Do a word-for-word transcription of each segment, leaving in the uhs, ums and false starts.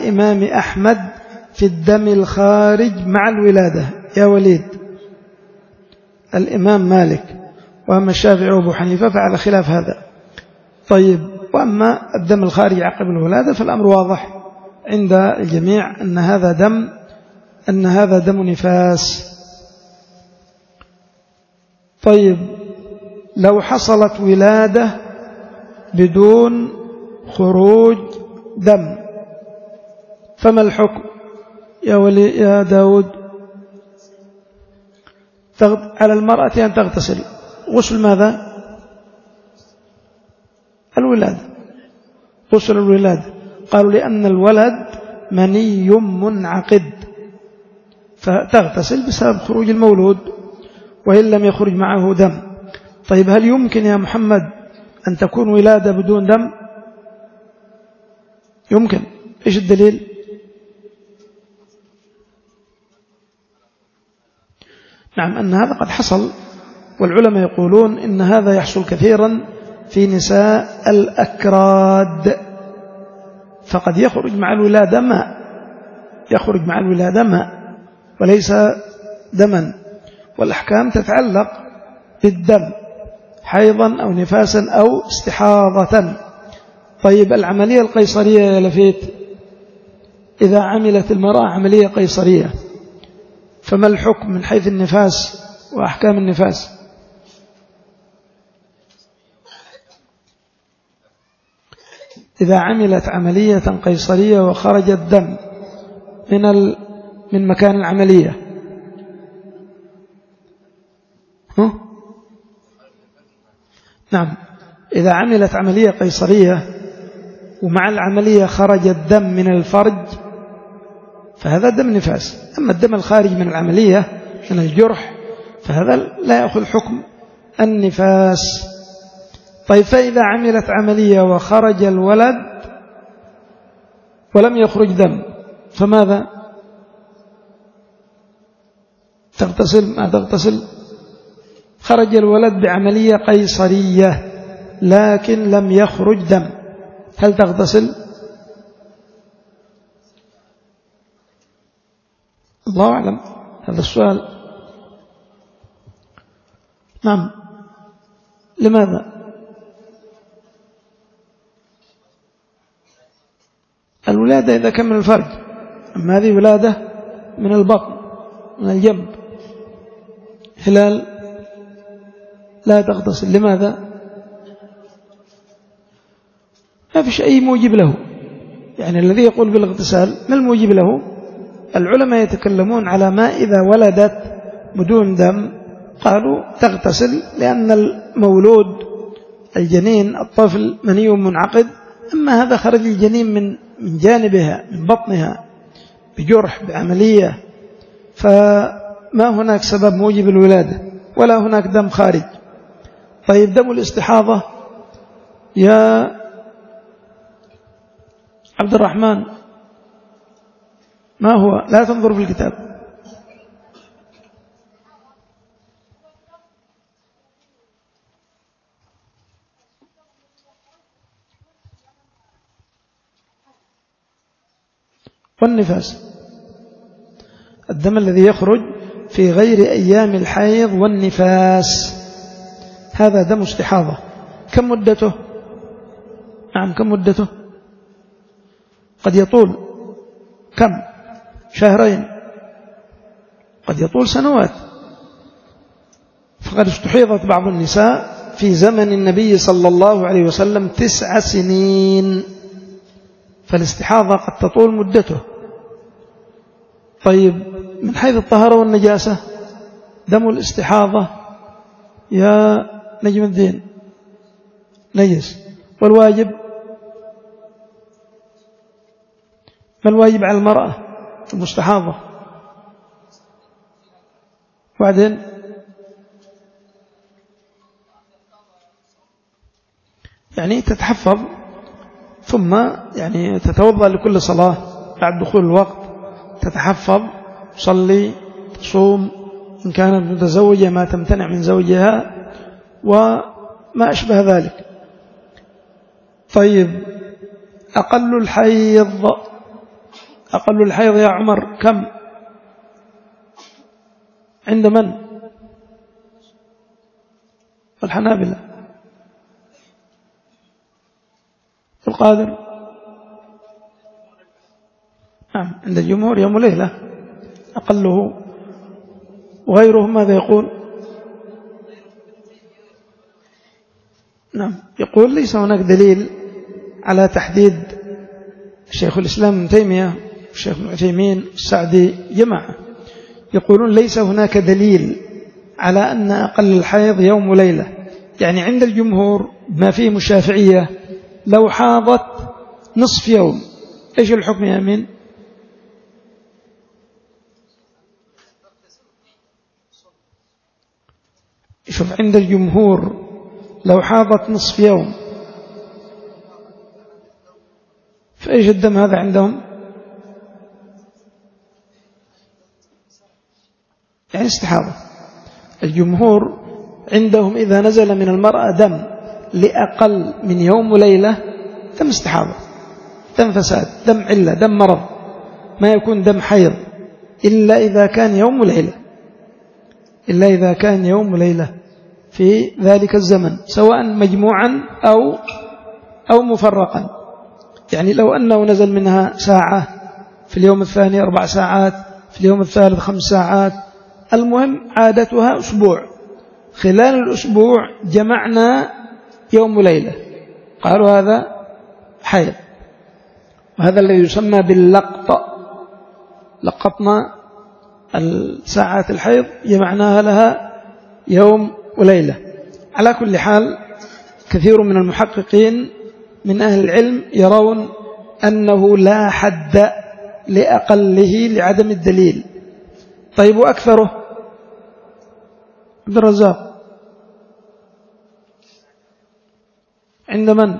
الإمام أحمد في الدم الخارج مع الولادة يا وليد؟ الإمام مالك وأما الشافعي وأبو حنيفة فعلى خلاف هذا. طيب، وأما الدم الخارج عقب الولادة فالأمر واضح عند الجميع أن هذا دم أن هذا دم نفاس. طيب، لو حصلت ولادة بدون خروج دم فما الحكم يا ولي يا داود؟ على المرأة أن تغتسل. غسل ماذا؟ الولادة، غسل الولادة. قالوا لأن الولد مني منعقد فتغتسل بسبب خروج المولود وإن لم يخرج معه دم. طيب، هل يمكن يا محمد أن تكون ولادة بدون دم؟ يمكن. إيش الدليل؟ نعم، أن هذا قد حصل، والعلماء يقولون إن هذا يحصل كثيرا في نساء الأكراد، فقد يخرج مع الولادة ماء، يخرج مع الولادة ماء وليس دما، والأحكام تتعلق بالدم حيضا أو نفاسا أو استحاضة. طيب، العملية القيصرية يا لفيت، إذا عملت المرأة عملية قيصرية فما الحكم من حيث النفاس وأحكام النفاس؟ إذا عملت عملية قيصرية وخرج الدم من ال... من مكان العملية، ها؟ نعم، إذا عملت عملية قيصرية ومع العملية خرج الدم من الفرج فهذا دم نفاس. أما الدم الخارج من العملية من الجرح فهذا لا يأخذ حكم النفاس. طيب، فإذا عملت عملية وخرج الولد ولم يخرج دم فماذا؟ تغتسل ما تغتسل؟ خرج الولد بعملية قيصرية لكن لم يخرج دم، هل تغتسل؟ الله أعلم، هذا السؤال. نعم، لماذا؟ الولادة إذا كان من الفرج، أما هذه ولادة من البطن من الجنب هلال لا تغتسل. لماذا؟ ما فيش أي موجب له، يعني الذي يقول بالاغتسال ما الموجب له؟ العلماء يتكلمون على ما إذا ولدت بدون دم قالوا تغتسل، لأن المولود الجنين الطفل مني منعقد، أما هذا خرج الجنين من من جانبها من بطنها بجرح بعملية، فما هناك سبب موجب الولادة ولا هناك دم خارج. طيب، دم الاستحاضة يا عبد الرحمن ما هو؟ لا تنظر في الكتاب. والنفاس، الدم الذي يخرج في غير أيام الحيض والنفاس هذا دم استحاضة. كم مدته؟ نعم، كم مدته؟ قد يطول كم؟ شهرين، قد يطول سنوات. فقد استحيضت بعض النساء في زمن النبي صلى الله عليه وسلم تسع سنين، فالاستحاضة قد تطول مدته. طيب، من حيث الطهارة والنجاسة دم الاستحاضة يا نجم الدين نجس، والواجب ما الواجب على المرأة المستحاضة؟ وبعدين يعني تتحفظ ثم يعني تتوضأ لكل صلاة بعد دخول الوقت، تتحفظ، تصلي، تصوم، إن كانت متزوجة ما تمتنع من زوجها وما أشبه ذلك. طيب، أقل الحيض أقل الحيض يا عمر كم؟ عند من؟ الحنابلة. القادر؟ نعم عند الجمهور يوم ليلة أقله. وغيرهم ماذا يقول؟ نعم يقول ليس هناك دليل على تحديد. الشيخ الإسلام ابن تيمية والشيخ ابن عثيمين السعدي جماعة يقولون ليس هناك دليل على أن أقل الحيض يوم وليلة. يعني عند الجمهور ما فيه الشافعية لو حاضت نصف يوم إيش الحكم يا أمين؟ شوف عند الجمهور لو حاضت نصف يوم فإيش الدم هذا عندهم؟ يعني استحاضة. الجمهور عندهم إذا نزل من المرأة دم لأقل من يوم وليلة دم استحاضة، دم فساد، دم علة، دم مرض، ما يكون دم حيض إلا إذا كان يوم وليلة، إلا إذا كان يوم وليلة في ذلك الزمن سواء مجموعا أو أو مفرقا. يعني لو أنه نزل منها ساعة، في اليوم الثاني أربع ساعات، في اليوم الثالث خمس ساعات، المهم عادتها أسبوع، خلال الأسبوع جمعنا يوم وليلة، قالوا هذا حيض. وهذا الذي يسمى باللقط، لقطنا الساعات الحيض جمعناها لها يوم وليلة. على كل حال كثير من المحققين من أهل العلم يرون أنه لا حد لأقله لعدم الدليل. طيب وأكثره؟ عبد الرزاق عند من؟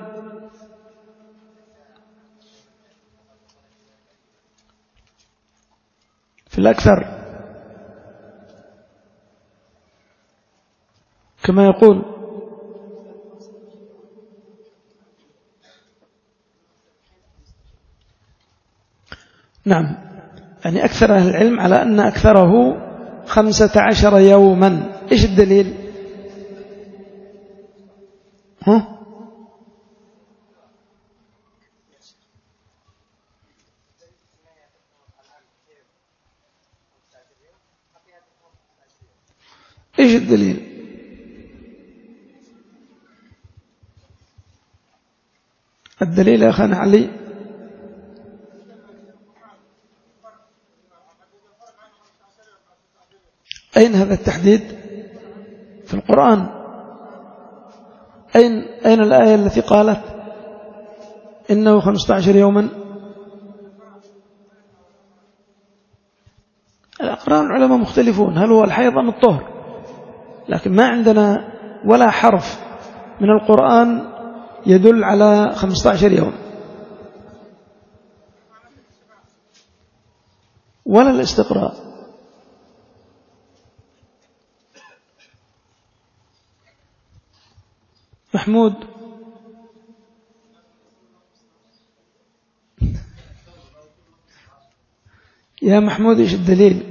في الأكثر كما يقول نعم، يعني أكثر أهل العلم على أن أكثره خمسة عشر يوما. إيش الدليل؟ ها؟ إيش الدليل؟ الدليل يا أخانا علي أين هذا التحديد في القرآن؟ أين, أين الآية التي قالت إنه خمسة عشر يوما؟ الأقران العلماء مختلفون هل هو الحيض أم الطهر، لكن ما عندنا ولا حرف من القرآن يدل على خمسة عشر يوم ولا الاستقراء. محمود يا محمود إيش الدليل؟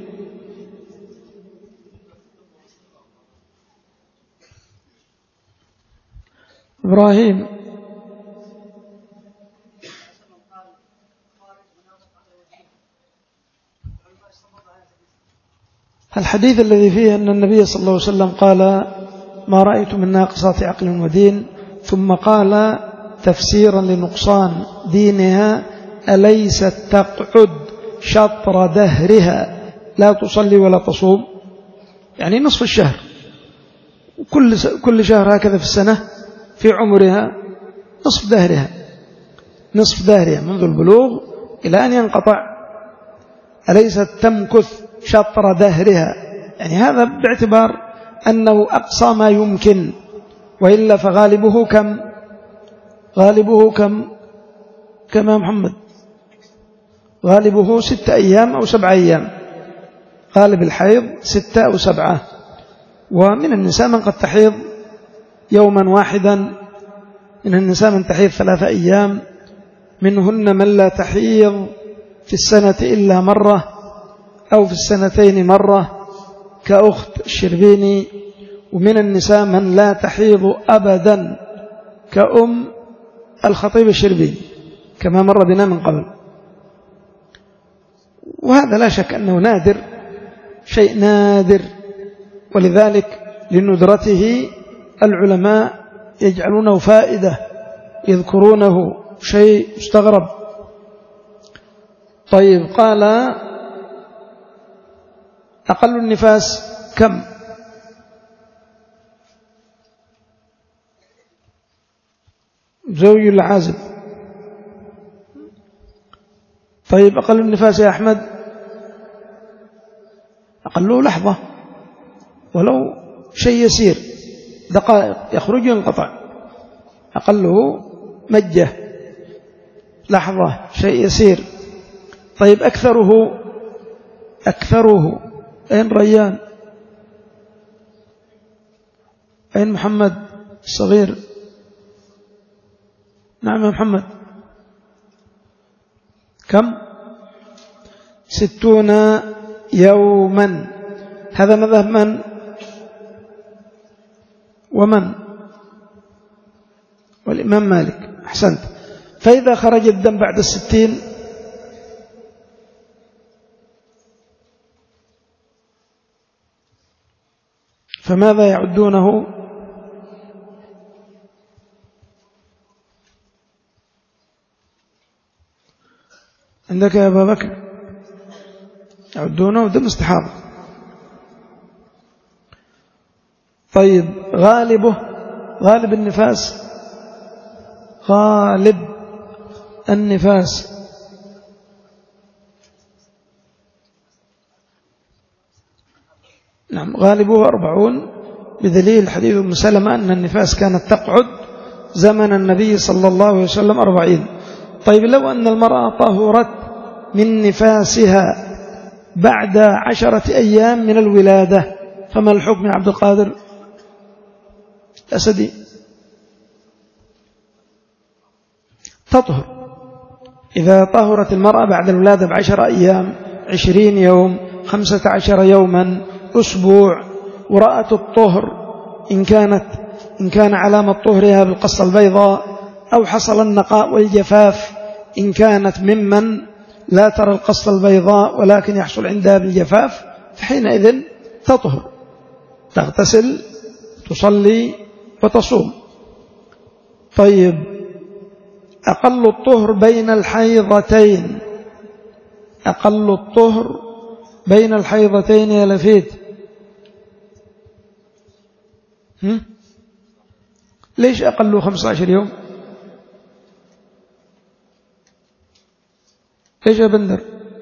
إبراهيم الحديث الذي فيه أن النبي صلى الله عليه وسلم قال ما رأيت من ناقصات عقل ودين، ثم قال تفسيرا لنقصان دينها أليست تقعد شطر دهرها لا تصلي ولا تصوم، يعني نصف الشهر، كل كل شهر هكذا في السنة في عمرها نصف دهرها، نصف دهرها منذ البلوغ إلى أن ينقطع، أليست تمكث شطر دهرها، يعني هذا باعتبار أنه أقصى ما يمكن، وإلا فغالبه كم؟ غالبه كم كما محمد؟ غالبه ستة أيام أو سبعة أيام، غالب الحيض ستة أو سبعة. ومن النساء من قد تحيض يوما واحدا، من النساء من تحيض ثلاثة أيام، منهن من لا تحيض في السنة إلا مرة أو في السنتين مرة كأخت الشربيني، ومن النساء من لا تحيض أبدا كأم الخطيب الشربيني كما مر بنا من قبل. وهذا لا شك أنه نادر، شيء نادر، ولذلك لندرته العلماء يجعلونه فائدة، يذكرونه شيء مستغرب. طيب، قال أقل النفاس كم؟ زوج العازب. طيب، أقل النفاس يا أحمد؟ أقله لحظة، ولو شيء يسير، دقائق يخرج ينقطع، أقله مجة، لحظة، شيء يسير. طيب، أكثره أكثره أين ريان؟ أين محمد الصغير؟ نعم يا محمد. كم؟ ستون يوما. هذا مذهب من ومن؟ والإمام مالك. أحسنت. فإذا خرج الدم بعد الستين فماذا يعدونه؟ عندك يا أبا بكر؟ يعدونه دم استحاضة. طيب، غالبه، غالب النفاس، غالب النفاس نعم غالبه أربعون، بدليل حديث أم سلمة أن النفاس كانت تقعد زمن النبي صلى الله عليه وسلم أربعين. طيب، لو أن المرأة طهرت من نفاسها بعد عشرة أيام من الولادة فما الحكم يا عبد القادر الأسدي؟ تطهر. إذا طهرت المرأة بعد الولادة بعشر أيام، عشرين يوم، خمسة عشر يوما، أسبوع، ورأت الطهر، إن كانت إن كان علامة طهرها بالقصة البيضاء، أو حصل النقاء والجفاف إن كانت ممن لا ترى القصة البيضاء ولكن يحصل عندها بالجفاف، فحينئذ تطهر، تغتسل، تصلي وتصوم. طيب، أقل الطهر بين الحيضتين، أقل الطهر بين الحيضتين يا لفيت، هم؟ ليش أقله خمسة عشر يوم؟ ليش يا بندر؟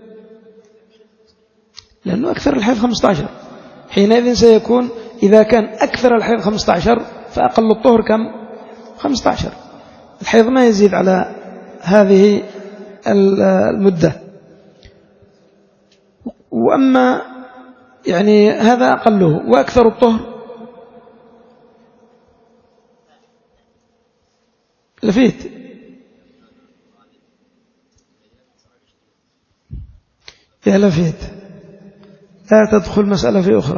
لأنه أكثر الحيض خمسة عشر، حينئذ سيكون إذا كان أكثر الحيض خمسة عشر فأقل الطهر كم؟ خمسة عشر. الحيض ما يزيد على هذه المدة. وأما يعني هذا أقله، وأكثر الطهر لفيت يا لفيت، لا تدخل مسألة في أخرى،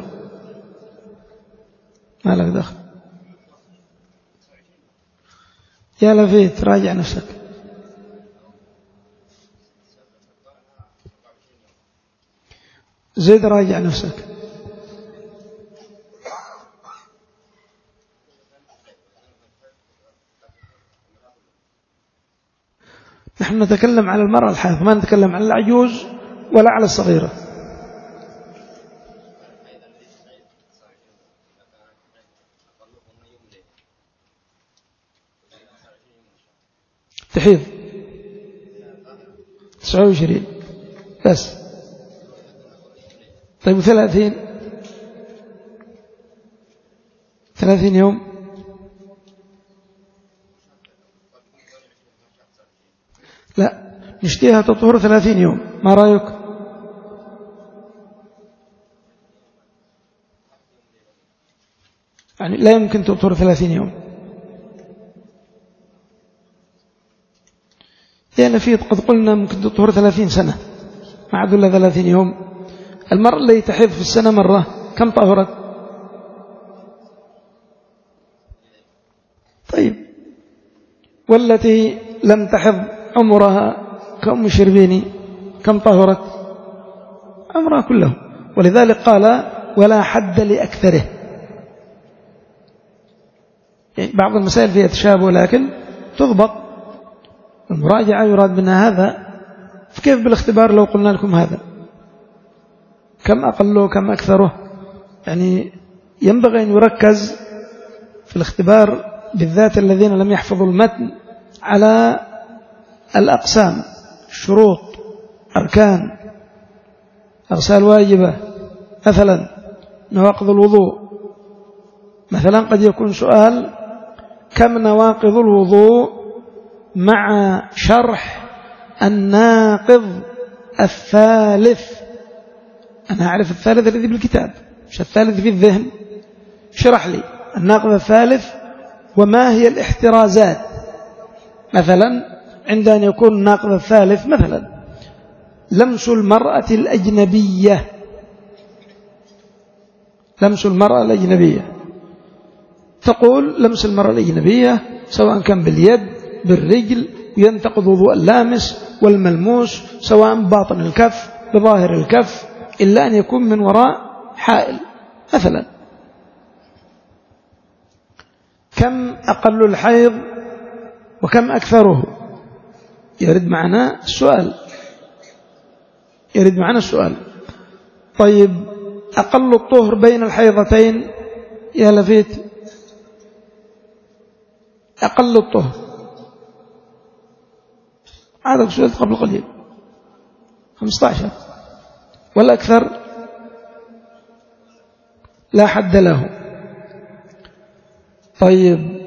ما لك دخل يا لفيت، راجع نفسك. زيد راجع نفسك. نحن نتكلم على المرأة الحائض، ما نتكلم على العجوز ولا على الصغيرة. تحيض تسعة وعشرين بس. طيب، ثلاثين ثلاثين يوم، لا نشتيها تطهر ثلاثين يوم، ما رأيك؟ يعني لا يمكن تطهر ثلاثين يوم. يا نفيد، قد قلنا ممكن تطهر ثلاثين سنة. ما عاد إلا ثلاثين يوم. المرأة التي تحيض في السنة مرة كم طهرت؟ طيب، والتي لم تحض عمرها كأم شربيني كم طهرت؟ عمرها كله. ولذلك قال ولا حد لأكثره. يعني بعض المسائل فيها تشابه لكن تضبط. المراجعة يراد منها هذا. فكيف بالاختبار لو قلنا لكم هذا؟ كم أقله كم أكثره؟ يعني ينبغي أن يركز في الاختبار بالذات الذين لم يحفظوا المتن على الأقسام، الشروط، أركان، أغسال واجبة، مثلا نواقض الوضوء. مثلا قد يكون سؤال كم نواقض الوضوء مع شرح الناقض الثالث. أنا أعرف الثالث الذي بالكتاب، مش الثالث في الذهن. شرح لي الناقض الثالث وما هي الاحترازات. مثلا عند أن يكون الناقض الثالث مثلا لمس المرأة الأجنبية، لمس المرأة الأجنبية، تقول لمس المرأة الأجنبية سواء كان باليد بالرجل ينتقض وضوء اللامس والملموس، سواء باطن الكف بظاهر الكف، إلا أن يكون من وراء حائل. مثلا كم أقل الحيض وكم أكثره؟ يرد معنا السؤال، يرد معنا السؤال. طيب أقل الطهر بين الحيضتين يا لفيت، أقل الطهر هذا سؤال قبل قليل خمسة عشر، والأكثر لا حد له. طيب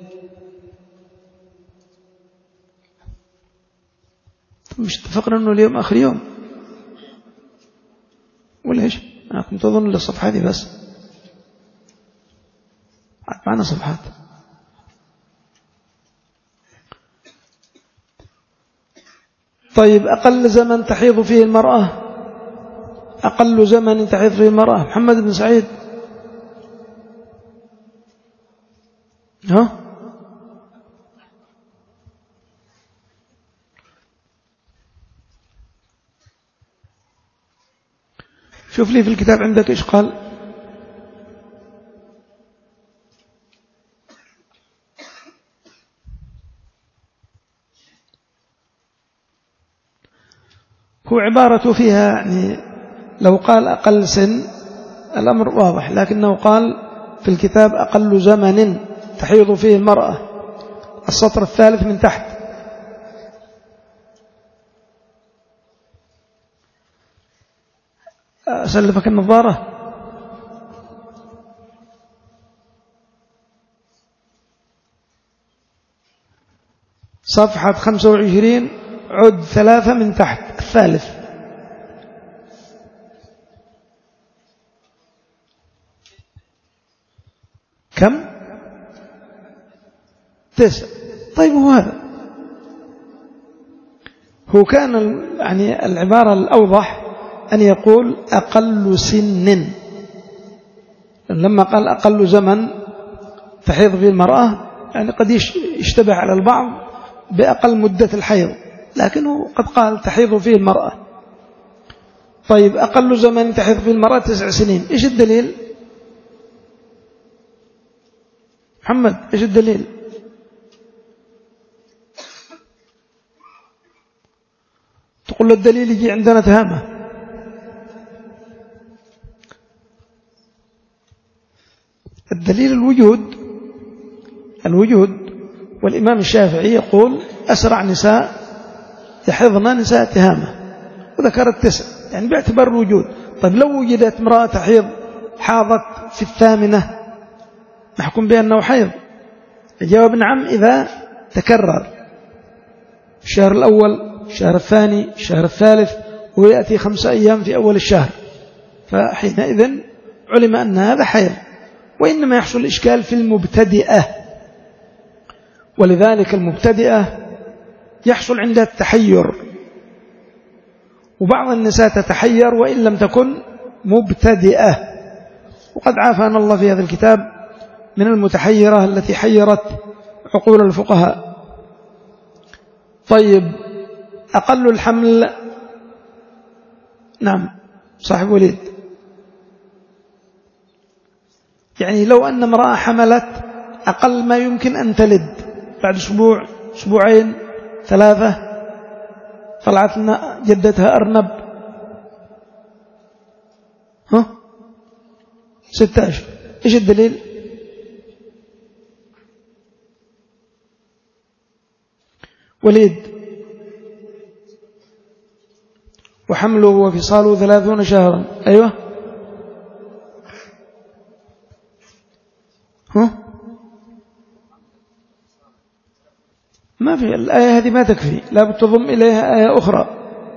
مش اتفقنا أنه اليوم آخر يوم ولا إيش؟ أنا كنت أظن للصفحة دي بس، معنا صفحات. طيب أقل زمن تحيض فيه المرأة، أقل زمن تحيض فيه المرأة. محمد بن سعيد، ها شوف لي في الكتاب عندك إيش قال. هو عبارته فيها يعني لو قال أقل سن الأمر واضح، لكنه قال في الكتاب أقل زمن تحيض فيه المرأة، السطر الثالث من تحت. أسلفك النظارة. صفحة خمسة وعشرين عد ثلاثة من تحت الثالث. كم؟ تسع. طيب هو هذا هو كان يعني العبارة الأوضح أن يقول أقل سن، لما قال أقل زمن تحيض فيه المرأة يعني قد يشتبه على البعض بأقل مدة الحيض، لكنه قد قال تحيض فيه المرأة. طيب أقل زمن تحيض فيه المرأة تسع سنين، إيش الدليل؟ محمد إيش الدليل؟ تقول الدليل يجي عندنا تهامة. الدليل الوجود، الوجود والإمام الشافعي يقول أسرع نساء يحضن نساء تهامة، وذكر التسع يعني باعتبار الوجود. طيب لو وجدت امرأة تحيض حاضت في الثامنة نحكم بأنه حيض؟ الجواب نعم إذا تكرر الشهر الأول الشهر الثاني الشهر الثالث ويأتي خمسة أيام في أول الشهر، فحينئذ علم أن هذا حيض. وإنما يحصل الإشكال في المبتدئة، ولذلك المبتدئة يحصل عندها التحير وبعض النساء تتحير وإن لم تكن مبتدئة، وقد عافانا الله في هذا الكتاب من المتحيرة التي حيرت عقول الفقهاء. طيب أقل الحمل، نعم صاحب وليد، يعني لو أن امرأة حملت أقل ما يمكن أن تلد بعد أسبوع أسبوعين ثلاثة طلعت لنا جدتها أرنب، ها ستة أشهر، إيش الدليل؟ وليد وحمله وفصاله ثلاثون شهرا، أيوة ها ما في، الآية هذه ما تكفي، لا بد تضم إليها آية أخرى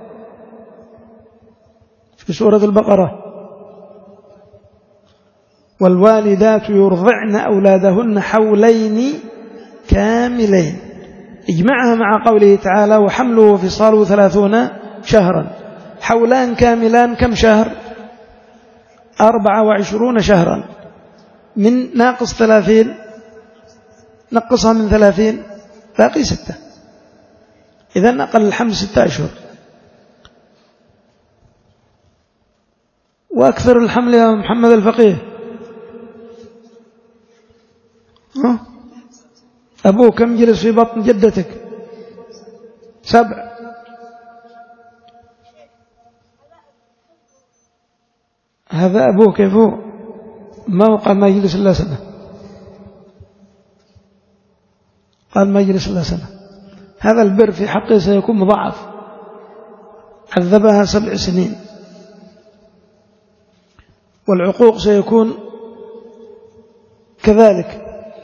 في سورة البقرة: والوالدات يرضعن أولادهن حولين كاملين، اجمعها مع قوله تعالى: وحمله وفصاله ثلاثون شهرا. حولان كاملان كم شهر؟ أربعة وعشرون شهرا، من ناقص ثلاثين نقصها من ثلاثين باقي ستة، إذن أقل الحمل ستة أشهر. وأكثر الحمل يا محمد الفقيه، ها؟ أبوه كم جلس في بطن جدتك؟ سبع. هذا أبوه كيف هو؟ ما هو قال ما يجلس إلا سنة، قال ما يجلس إلا سنة. هذا البر في حقه سيكون مضاعف، عذبها سبع سنين، والعقوق سيكون كذلك.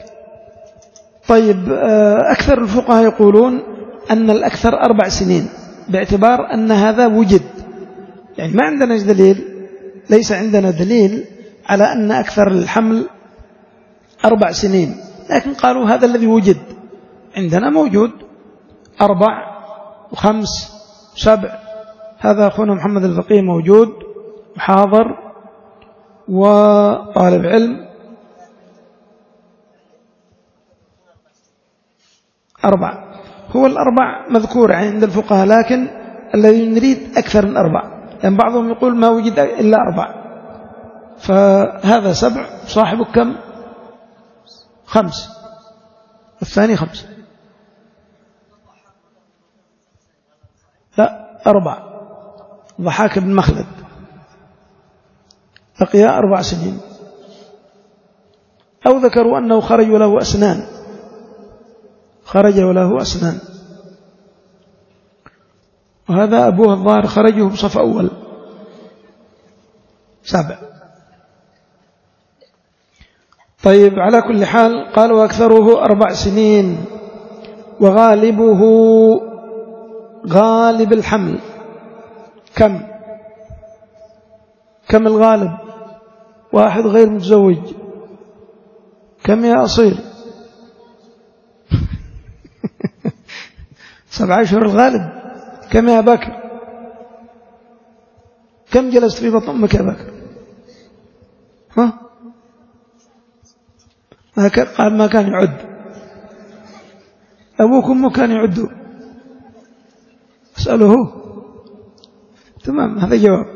طيب أكثر الفقهاء يقولون أن الأكثر أربع سنين، باعتبار أن هذا وجد، يعني ما عندنا دليل، ليس عندنا دليل على أن أكثر الحمل أربع سنين، لكن قالوا هذا الذي وجد عندنا موجود أربع وخمس سبع. هذا أخونا محمد الفقيه موجود وحاضر وطالب علم. أربع هو الأربع مذكور عند الفقهاء، لكن الذي نريد أكثر من أربع، لأن يعني بعضهم يقول ما وجد إلا أربع، فهذا سبع، صاحبك كم؟ خمس، الثاني خمس، لا أربع. ضحاك بن مخلد بقي أربع سنين، أو ذكروا أنه خرج له أسنان، خرج له أسنان، وهذا أبوه الظاهر خرجه بصف أول، سبع. طيب على كل حال قالوا أكثره أربع سنين، وغالبه غالب الحمل كم؟ كم الغالب؟ واحد غير متزوج كم يا أصيل؟ سبع أشهر الغالب. كم يا بكر؟ كم جلست في بطن أمك يا بكر؟ ها؟ ما كان قال ما كان يعد، أبوك وأمك كان يعدوا، اسأله هو. تمام، هذا جواب.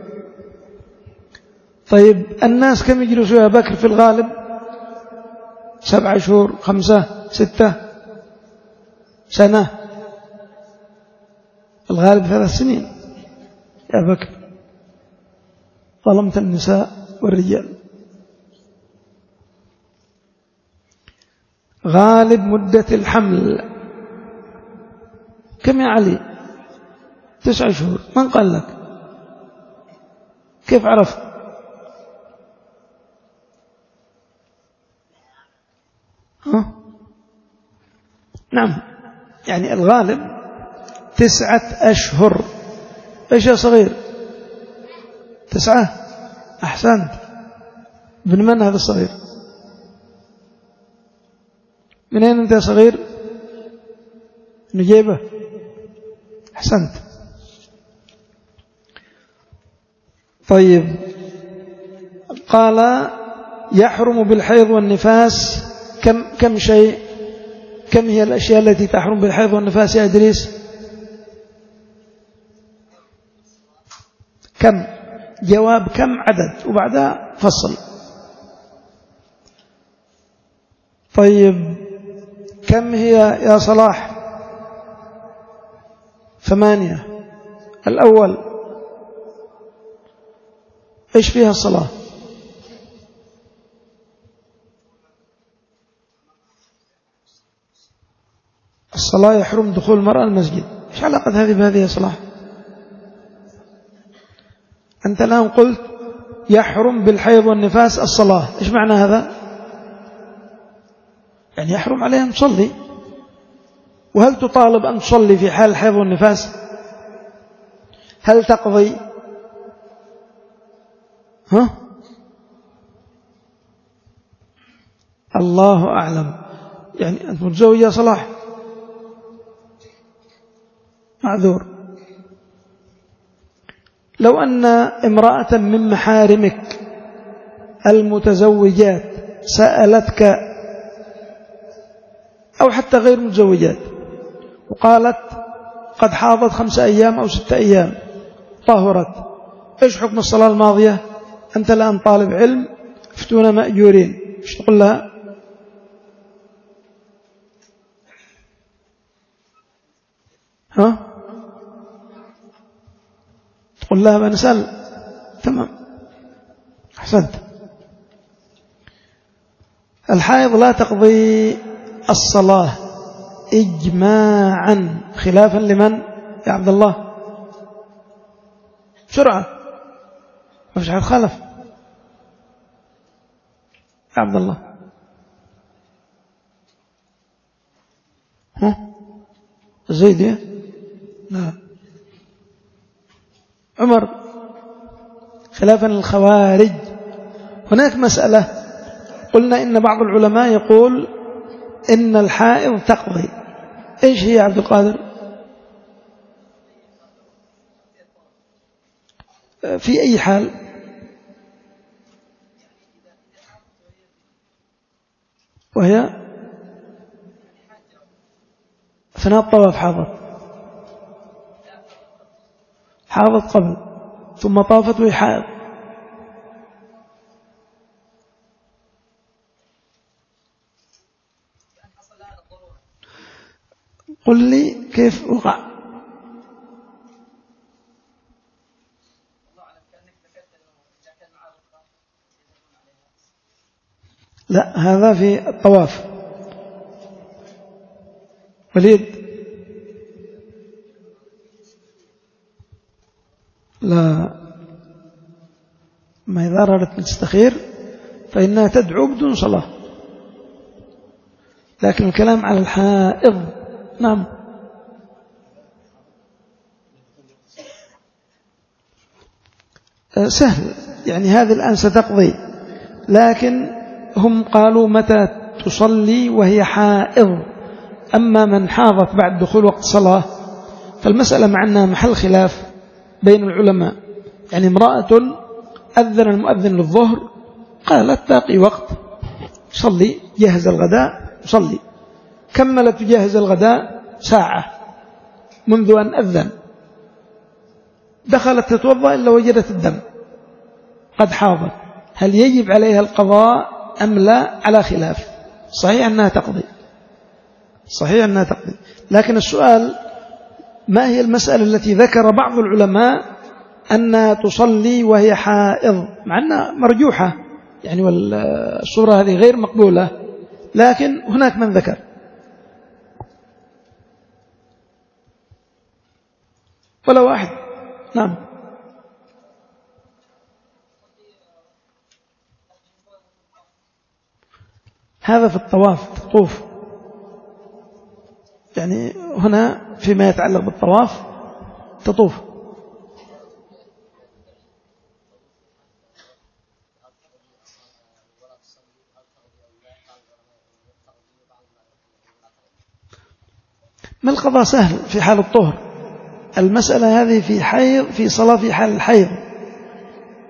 طيب الناس كم يجلسوا يا بكر في الغالب؟ سبع شهور، خمسة، ستة، سنة. الغالب ثلاث سنين يا بكر، ظلمت النساء والرجال. غالب مدة الحمل كم يا علي؟ تسع شهور. من قال لك؟ كيف عرفت؟ ها؟ نعم، يعني الغالب تسعة أشهر. إيش يا صغير؟ تسعة. أحسنت. من من هذا الصغير؟ من أين أنت يا صغير؟ نجيبه. أحسنت. طيب، قال يحرم بالحيض والنفاس كم كم شيء؟ كم هي الأشياء التي تحرم بالحيض والنفاس يا إدريس؟ كم؟ جواب كم عدد وبعدها فصل. طيب كم هي يا صلاح؟ ثمانية. الأول إيش فيها الصلاة؟ الصلاة يحرم دخول المرأة المسجد. إيش علاقة هذه بهذه يا صلاح؟ أنت الآن قلت يحرم بالحيض والنفاس الصلاة، إيش معنى هذا؟ يعني يحرم عليها أن تصلي. وهل تطالب أن تصلي في حال الحيض والنفاس؟ هل تقضي؟ ها؟ الله أعلم. يعني أنت متزوج يا صلاح؟ معذور. لو أن امرأة من محارمك المتزوجات سألتك أو حتى غير متزوجات وقالت قد حاضت خمسة أيام أو ستة أيام طهرت، إيش حكم الصلاة الماضية؟ أنت الآن طالب علم، افتونا مأجورين، إيش تقول لها؟ ها؟ تقول لها بنسأل؟ تمام، أحسنت. الحائض لا تقضي الصلاة إجماعا، خلافا لمن يا عبد الله؟ بسرعة، ما فيش حد خالف يا عبد الله. ها؟ زيد يا لا عمر، خلافا للخوارج. هناك مسألة قلنا إن بعض العلماء يقول إن الحائض تقضي، إيش هي يا عبد القادر؟ في أي حال؟ وهي أثناء الطواف حاضت حاضت قبل ثم طافت وهي حائض. قل لي كيف وقع؟ لا، هذا في الطواف. وليد لا، ما إذا أردت أن تستخير فإنها تدعو بدون صلاة، لكن الكلام على الحائض. نعم. سهل، يعني هذه الآن ستقضي، لكن هم قالوا متى تصلي وهي حائض. أما من حاضت بعد دخول وقت الصلاة فالمسألة مع أنها محل خلاف بين العلماء. يعني امرأة أذن المؤذن للظهر قالت باقي وقت، صلي، جهز الغداء صلي، كملت تجهز الغداء ساعة منذ أن أذن، دخلت تتوضأ إلا وجدت الدم، قد حاضت، هل يجب عليها القضاء أم لا؟ على خلاف. صحيح أنها تقضي، صحيح أنها تقضي، لكن السؤال ما هي المسألة التي ذكر بعض العلماء أنها تصلي وهي حائض، مع أنها مرجوحة يعني، والصورة هذه غير مقبولة، لكن هناك من ذكر. ولا واحد. نعم. هذا في الطواف تطوف، يعني هنا فيما يتعلق بالطواف تطوف. ما القضاء سهل في حال الطهر، المسألة هذه في حيض، في صلاة في حال الحيض.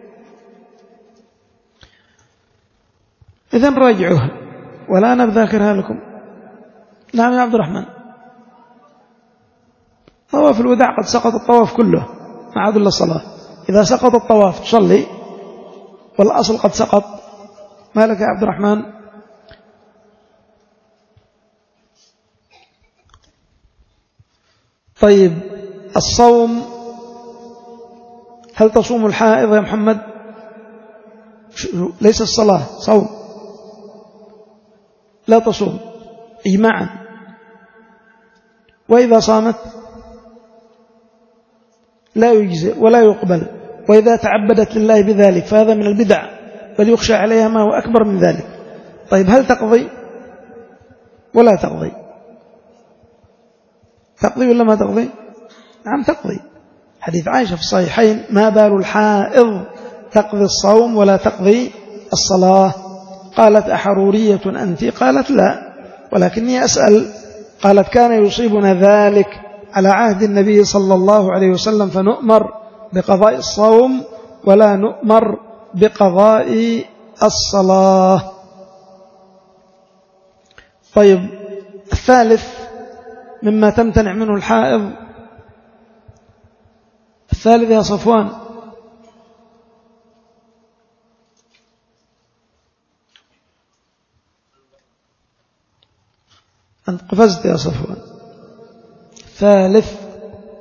إذن راجعوها ولا أنا بذاكرها لكم. نعم يا عبد الرحمن. طواف الوداع قد سقط الطواف كله ما عاد إلا الصلاة. إذا سقط الطواف تصلي والأصل قد سقط. ما لك يا عبد الرحمن؟ طيب الصوم، هل تصوم الحائض يا محمد؟ ليس الصلاة، صوم. لا تصوم إجماعا. وإذا صامت لا يجزئ ولا يقبل. وإذا تعبدت لله بذلك فهذا من البدع، بل يخشى عليها ما هو أكبر من ذلك. طيب هل تقضي ولا تقضي؟ تقضي ولا ما تقضي؟ نعم تقضي. حديث عائشة في الصحيحين: ما بال الحائض تقضي الصوم ولا تقضي الصلاة؟ قالت: أحرورية أنت؟ قالت: لا، ولكني أسأل. قالت: كان يصيبنا ذلك على عهد النبي صلى الله عليه وسلم فنؤمر بقضاء الصوم ولا نؤمر بقضاء الصلاة. طيب الثالث مما تمتنع منه الحائض، الثالث يا صفوان. أنت قفزت يا صفوان. ثالث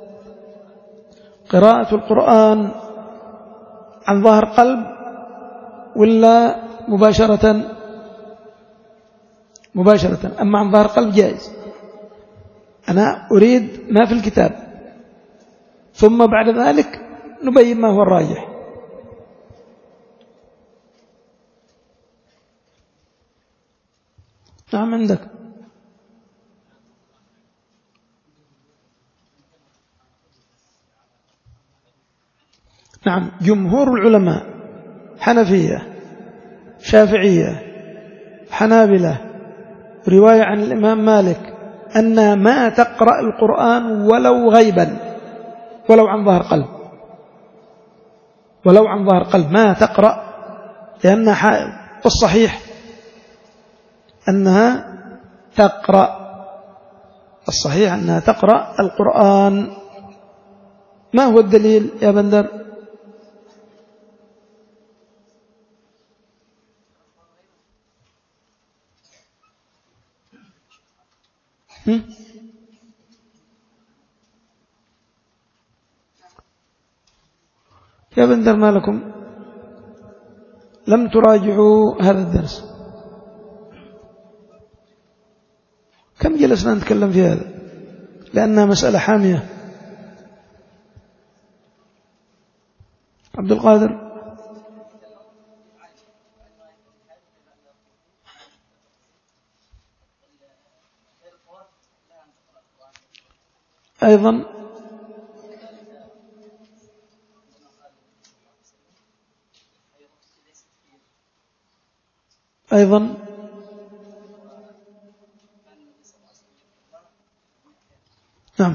قراءة القرآن عن ظهر قلب ولا مباشرة؟ مباشرة. أما عن ظهر قلب جائز. أنا أريد ما في الكتاب، ثم بعد ذلك نبين ما هو الراجح. نعم عندك. نعم جمهور العلماء حنفية شافعية حنابلة رواية عن الإمام مالك أن ما تقرأ القرآن ولو غيبا ولو عن ظهر قلب، ولو عن ظهر قلب ما تقرأ لأنها حائض. والصحيح أنها تقرأ، الصحيح أنها تقرأ القرآن. ما هو الدليل يا بندر؟ هم؟ يا بندر ما لكم لم تراجعوا هذا الدرس؟ كم جلسنا نتكلم في هذا لأنها مسألة حامية. عبد القادر أيضا أيضا نعم.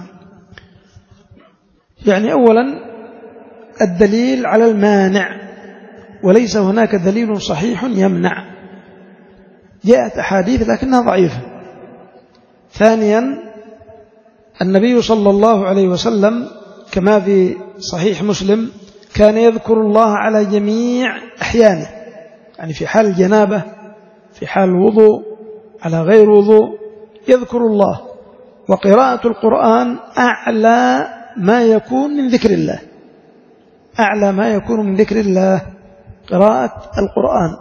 يعني أولا الدليل على المانع، وليس هناك دليل صحيح يمنع. جاءت أحاديث لكنها ضعيفة. ثانيا النبي صلى الله عليه وسلم كما في صحيح مسلم كان يذكر الله على جميع أحيانه، يعني في حال الجنابة، في حال الوضوء، على غير وضوء يذكر الله. وقراءة القرآن أعلى ما يكون من ذكر الله، أعلى ما يكون من ذكر الله قراءة القرآن.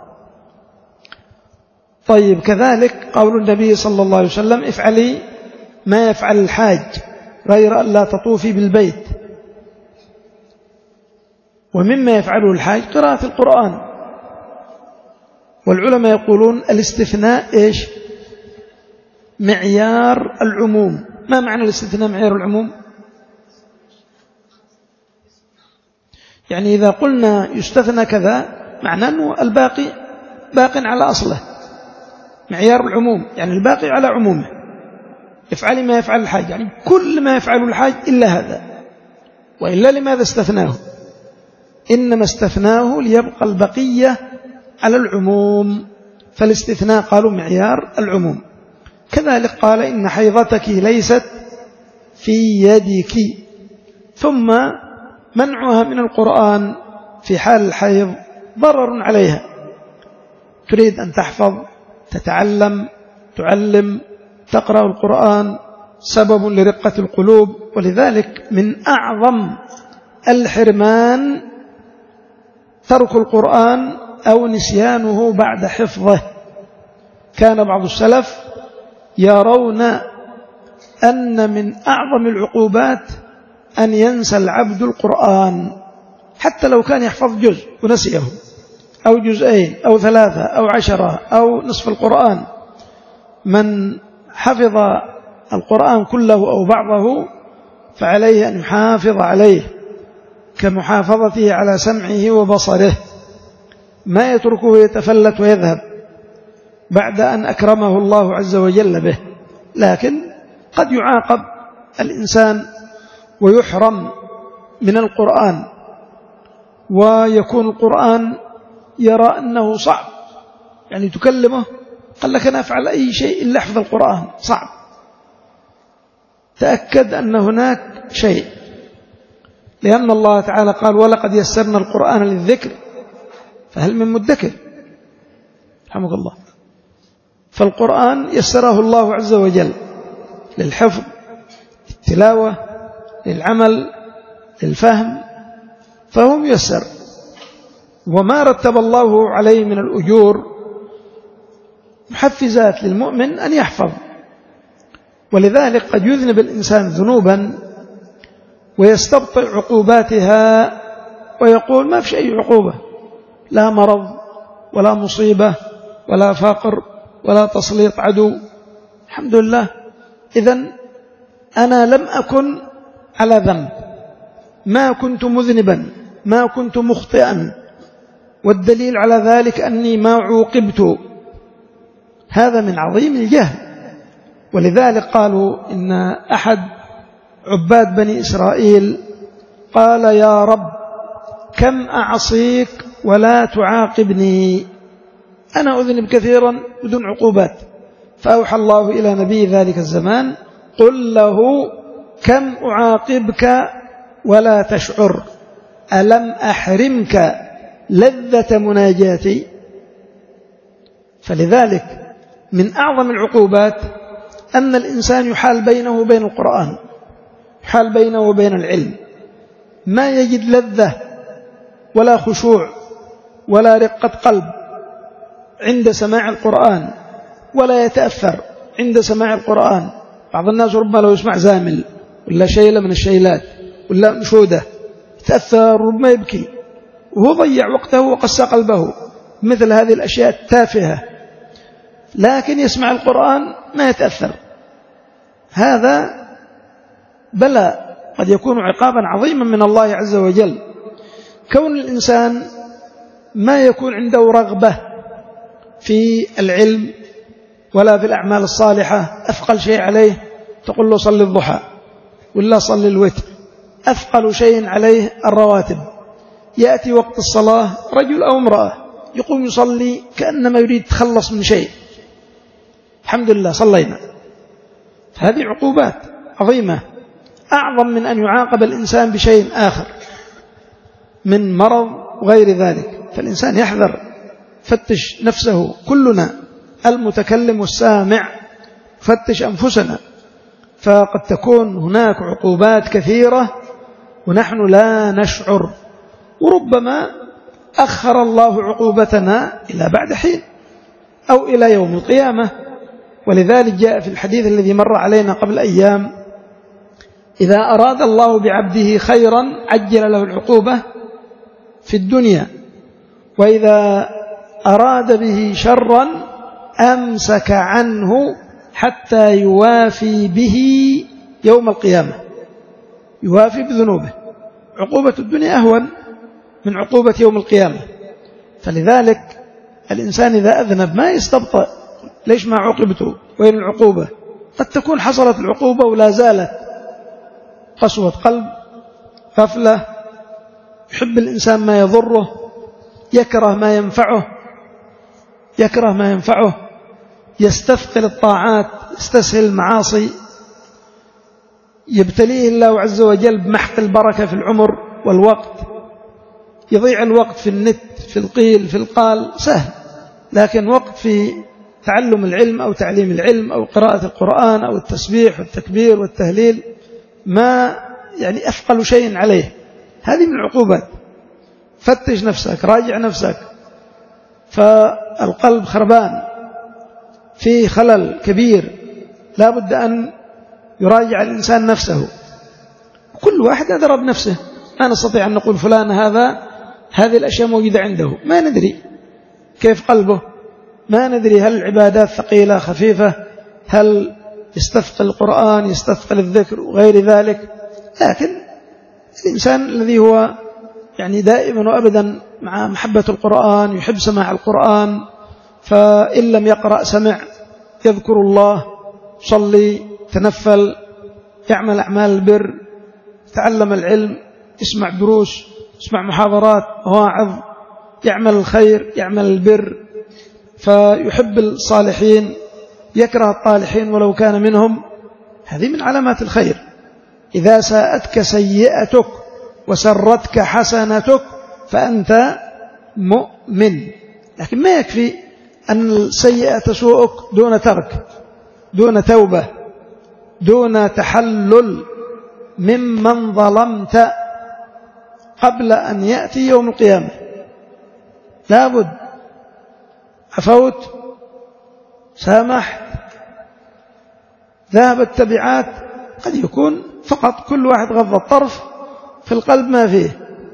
طيب كذلك قول النبي صلى الله عليه وسلم: افعلي ما يفعل الحاج غير أن لا تطوفي بالبيت. ومما يفعله الحاج قراءة القرآن. والعلماء يقولون الاستثناء إيش؟ معيار العموم. ما معنى الاستثناء معيار العموم؟ يعني إذا قلنا يستثنى كذا معناه أنه الباقي باق على أصله. معيار العموم يعني الباقي على عمومه. افعلي ما يفعل الحاج، يعني كل ما يفعله الحاج إلا هذا. وإلا لماذا استثناه؟ إنما استثناه ليبقى البقية على العموم. فالاستثناء قالوا معيار العموم. كذلك قال إن حيضتك ليست في يدك. ثم منعها من القرآن في حال الحيض ضرر عليها، تريد أن تحفظ، تتعلم، تعلم، تقرأ القرآن، سبب لرقة القلوب. ولذلك من أعظم الحرمان ترك القرآن أو نسيانه بعد حفظه. كان بعض السلف يرون أن من أعظم العقوبات أن ينسى العبد القرآن، حتى لو كان يحفظ جزء ونسيه، أو جزئين أو ثلاثة أو عشرة أو نصف القرآن. من حفظ القرآن كله أو بعضه فعليه أن يحافظ عليه كمحافظته على سمعه وبصره، ما يتركه يتفلت ويذهب بعد أن أكرمه الله عز وجل به. لكن قد يعاقب الإنسان ويحرم من القرآن، ويكون القرآن يرى أنه صعب، يعني تكلمه قال لك أنا أفعل أي شيء إلا أحفظ القرآن، صعب. تأكد أن هناك شيء، لأن الله تعالى قال ولقد يسرنا القرآن للذكر فهل من مدكر. رحمك الله. فالقرآن يسره الله عز وجل للحفظ، للتلاوة، للعمل، للفهم، فهو ميسر. وما رتب الله عليه من الأجور محفزات للمؤمن أن يحفظ. ولذلك قد يذنب الإنسان ذنوبا ويستبطئ عقوباتها ويقول ما في أي عقوبة، لا مرض ولا مصيبة ولا فقر ولا تسليط عدو، الحمد لله. إذن أنا لم أكن على ذنب، ما كنت مذنبا، ما كنت مخطئا، والدليل على ذلك أني ما عوقبت. هذا من عظيم الجهل. ولذلك قالوا إن أحد عباد بني إسرائيل قال يا رب كم أعصيك ولا تعاقبني، أنا أذنب كثيرا بدون عقوبات. فأوحى الله إلى نبي ذلك الزمان قل له كم أعاقبك ولا تشعر، ألم أحرمك لذة مناجاتي. فلذلك من أعظم العقوبات أن الإنسان يحال بينه وبين القرآن، يحال بينه وبين العلم، ما يجد لذة ولا خشوع ولا رقة قلب عند سماع القرآن، ولا يتأثر عند سماع القرآن. بعض الناس ربما لو يسمع زامل ولا شيلة من الشيلات ولا مشودة يتأثر ربما يبكي، وهو ضيع وقته وقسى قلبه مثل هذه الأشياء التافهة. لكن يسمع القرآن ما يتأثر. هذا بلى قد يكون عقابا عظيما من الله عز وجل. كون الإنسان ما يكون عنده رغبة في العلم ولا في الأعمال الصالحة، أثقل شيء عليه تقول له صلي الضحى ولا صلي الوتر، أثقل شيء عليه الرواتب. يأتي وقت الصلاة رجل أو امرأة يقوم يصلي كأنما يريد يتخلص من شيء، الحمد لله صلينا. هذه عقوبات عظيمة أعظم من أن يعاقب الإنسان بشيء آخر من مرض وغير ذلك. فالإنسان يحذر، فتش نفسه، كلنا المتكلم والسامع فتش أنفسنا، فقد تكون هناك عقوبات كثيرة ونحن لا نشعر، وربما أخر الله عقوبتنا إلى بعد حين أو إلى يوم القيامة. ولذلك جاء في الحديث الذي مر علينا قبل أيام إذا أراد الله بعبده خيرا عجل له العقوبة في الدنيا، وإذا أراد به شرا أمسك عنه حتى يوافي به يوم القيامة، يوافي بذنوبه. عقوبة الدنيا أهون من عقوبة يوم القيامة. فلذلك الإنسان إذا أذنب ما يستبطأ، ليش ما عوقبته، وين العقوبة؟ قد تكون حصلت العقوبة ولا زالت، قسوة قلب، غفلة، يحب الإنسان ما يضره، يكره ما ينفعه، يكره ما ينفعه، يستثقل الطاعات، يستسهل المعاصي، يبتليه الله عز وجل بمحق البركة في العمر والوقت، يضيع الوقت في النت، في القيل في القال سهل، لكن وقت في تعلم العلم أو تعليم العلم أو قراءة القرآن أو التسبيح والتكبير والتهليل ما يعني أثقل شيء عليه. هذه من العقوبات. فتش نفسك، راجع نفسك، فالقلب خربان، فيه خلل كبير، لا بد أن يراجع الإنسان نفسه. كل واحد أدرى بنفسه، لا نستطيع أن نقول فلان هذا هذه الأشياء موجودة عنده، ما ندري كيف قلبه، ما ندري هل العبادات ثقيلة خفيفة، هل يستثقل القرآن يستثقل الذكر وغير ذلك. لكن الإنسان الذي هو يعني دائما وأبدا مع محبة القرآن، يحب سماع القرآن، فإن لم يقرأ سمع، يذكر الله، صلي، تنفل، يعمل أعمال البر، يتعلم العلم، يسمع دروس، يسمع محاضرات، مواعظ، يعمل الخير، يعمل البر، فيحب الصالحين، يكره الطالحين ولو كان منهم. هذه من علامات الخير. إذا ساءتك سيئتك وسرتك حسنتك فأنت مؤمن. لكن ما يكفي أن السيئة تسوءك دون ترك، دون توبة، دون تحلل ممن ظلمت قبل أن يأتي يوم القيامة. لابد عفوت، سامحت، ذهب التبعات. قد يكون فقط كل واحد غض الطرف، في القلب ما فيه،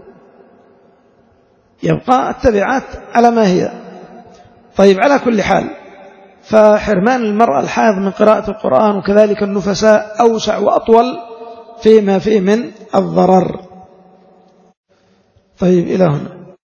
يبقى التبعات على ما هي. طيب، على كل حال، فحرمان المرأة الحائض من قراءة القرآن وكذلك النفساء أوسع وأطول فيما فيه من الضرر. طيب، إلى هنا.